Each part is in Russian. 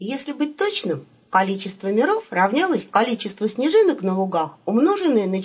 Если быть точным, количество миров равнялось количеству снежинок на лугах, умноженное на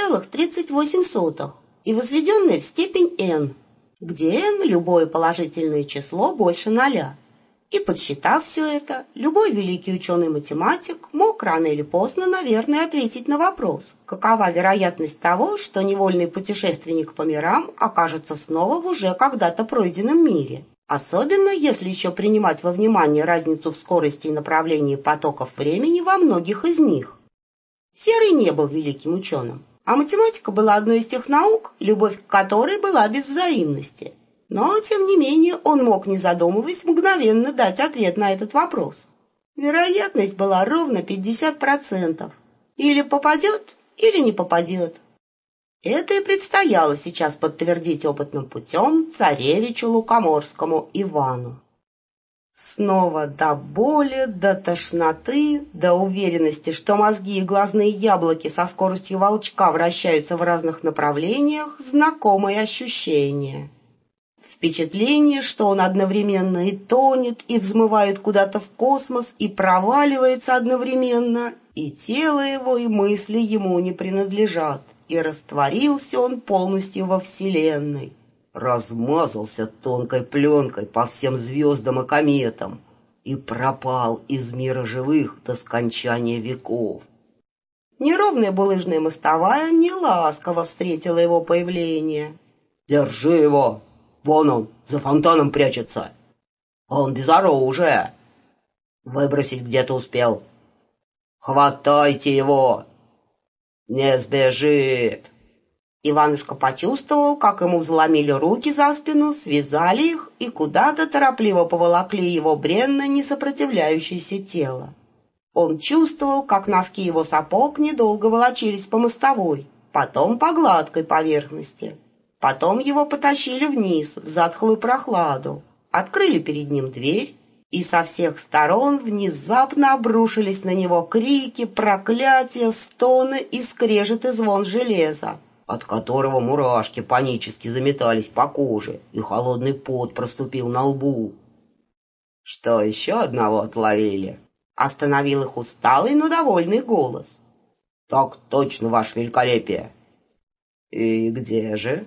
4,38 и возведенное в степень n, где n – любое положительное число больше 0. И подсчитав все это, любой великий ученый-математик мог рано или поздно, наверное, ответить на вопрос, какова вероятность того, что невольный путешественник по мирам окажется снова в уже когда-то пройденном мире. Особенно, если еще принимать во внимание разницу в скорости и направлении потоков времени во многих из них. Серый не был великим ученым, а математика была одной из тех наук, любовь к которой была без взаимности. Но, тем не менее, он мог, не задумываясь, мгновенно дать ответ на этот вопрос. Вероятность была ровно 50%. Или попадет, или не попадет. Это и предстояло сейчас подтвердить опытным путем царевичу Лукоморскому Ивану. Снова до боли, до тошноты, до уверенности, что мозги и глазные яблоки со скоростью волчка вращаются в разных направлениях, знакомые ощущения. Впечатление, что он одновременно и тонет, и взмывает куда-то в космос, и проваливается одновременно, и тело его, и мысли ему не принадлежат, и растворился он полностью во Вселенной, размазался тонкой пленкой по всем звездам и кометам и пропал из мира живых до скончания веков. Неровная булыжная мостовая неласково встретила его появление. «Держи его! Вон он, за фонтаном прячется! Он без оружия! Выбросить где-то успел! Хватайте его! Не сбежит!» Иванушка почувствовал, как ему заломили руки за спину, связали их и куда-то торопливо поволокли его бренно несопротивляющееся тело. Он чувствовал, как носки его сапог недолго волочились по мостовой, потом по гладкой поверхности. Потом его потащили вниз, в затхлую прохладу, открыли перед ним дверь, и со всех сторон внезапно обрушились на него крики, проклятия, стоны и скрежет и звон железа, от которого мурашки панически заметались по коже, и холодный пот проступил на лбу. «Что, еще одного отловили?» — остановил их усталый, но довольный голос. «Так точно, ваше великолепие!» «И где же?»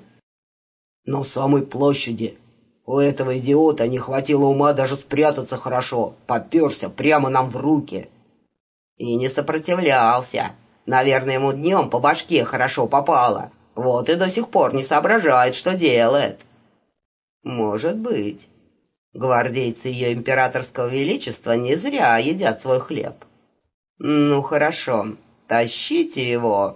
«На самой площади. У этого идиота не хватило ума даже спрятаться хорошо, попёрся прямо нам в руки». «И не сопротивлялся. Наверное, ему днем по башке хорошо попало. Вот и до сих пор не соображает, что делает». «Может быть. Гвардейцы ее императорского величества не зря едят свой хлеб. Ну, хорошо, тащите его.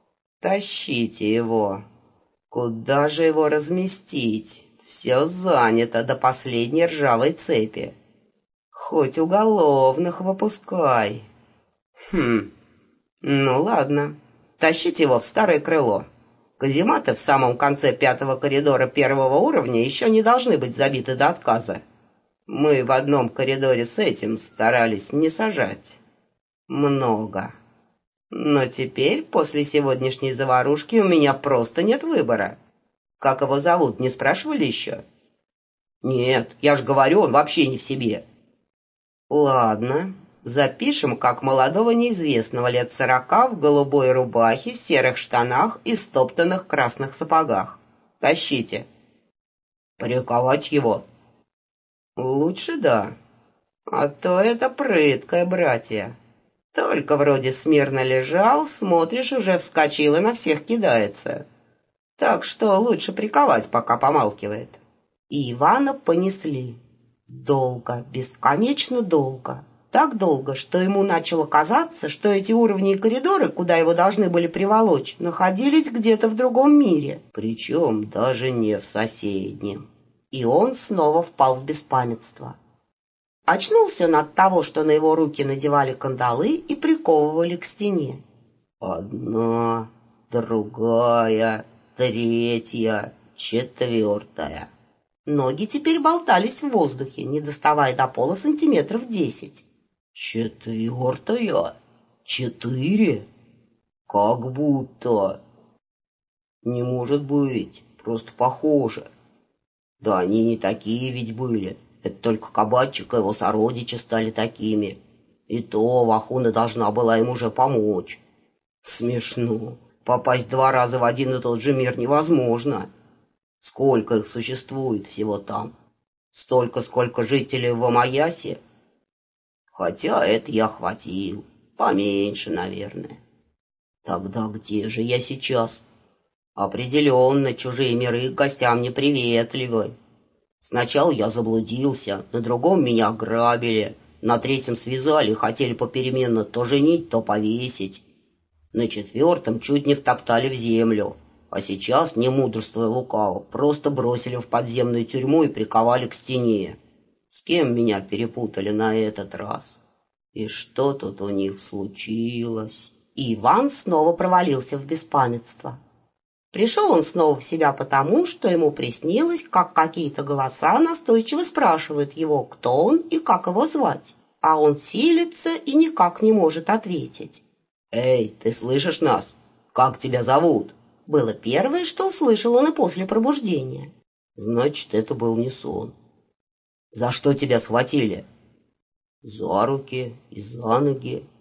Тащите его. Куда же его разместить? Все занято до последней ржавой цепи. Хоть уголовных выпускай. Ну ладно, тащите его в старое крыло. Казематы в самом конце 5-го коридора 1-го уровня еще не должны быть забиты до отказа. Мы в одном коридоре с этим старались не сажать. Много. Но теперь, после сегодняшней заварушки, у меня просто нет выбора. Как его зовут, не спрашивали еще? Нет, я же говорю, он вообще не в себе. Ладно, запишем как молодого неизвестного лет 40 в голубой рубахе, серых штанах и стоптанных красных сапогах. Тащите. Приковать его? Лучше да. А то это прыткое, братья. Только вроде смирно лежал, смотришь, уже вскочил и на всех кидается. Так что лучше приковать, пока помалкивает. И Ивана понесли. Долго, бесконечно долго. Так долго, что ему начало казаться, что эти уровни и коридоры, куда его должны были приволочь, находились где-то в другом мире, причем даже не в соседнем. И он снова впал в беспамятство. Очнулся он от того, что на его руки надевали кандалы и приковывали к стене. Одна, другая, третья, четвертая. Ноги теперь болтались в воздухе, не доставая до пола сантиметров 10. Четвертая? 4? Как будто. Не может быть, просто похоже. Да они не такие ведь были. Это только кабачик и его сородичи стали такими. И то Вахуна должна была им уже помочь. Смешно. Попасть 2 раза в один и тот же мир невозможно. Сколько их существует всего там? Столько, сколько жителей в Амаясе? Хотя это я хватил. Поменьше, наверное. Тогда где же я сейчас? Определенно, чужие миры к гостям неприветливы. Сначала я заблудился, на другом меня грабили, на третьем связали и хотели попеременно то женить, то повесить. На 4-м чуть не втоптали в землю, а сейчас, не мудрствуя лукаво, просто бросили в подземную тюрьму и приковали к стене. С кем меня перепутали на этот раз? И что тут у них случилось? И Иван снова провалился в беспамятство. Пришел он снова в себя потому, что ему приснилось, как какие-то голоса настойчиво спрашивают его, кто он и как его звать, а он силится и никак не может ответить. «Эй, ты слышишь нас? Как тебя зовут?» Было первое, что услышал он и после пробуждения. Значит, это был не сон. «За что тебя схватили?» «За руки и за ноги.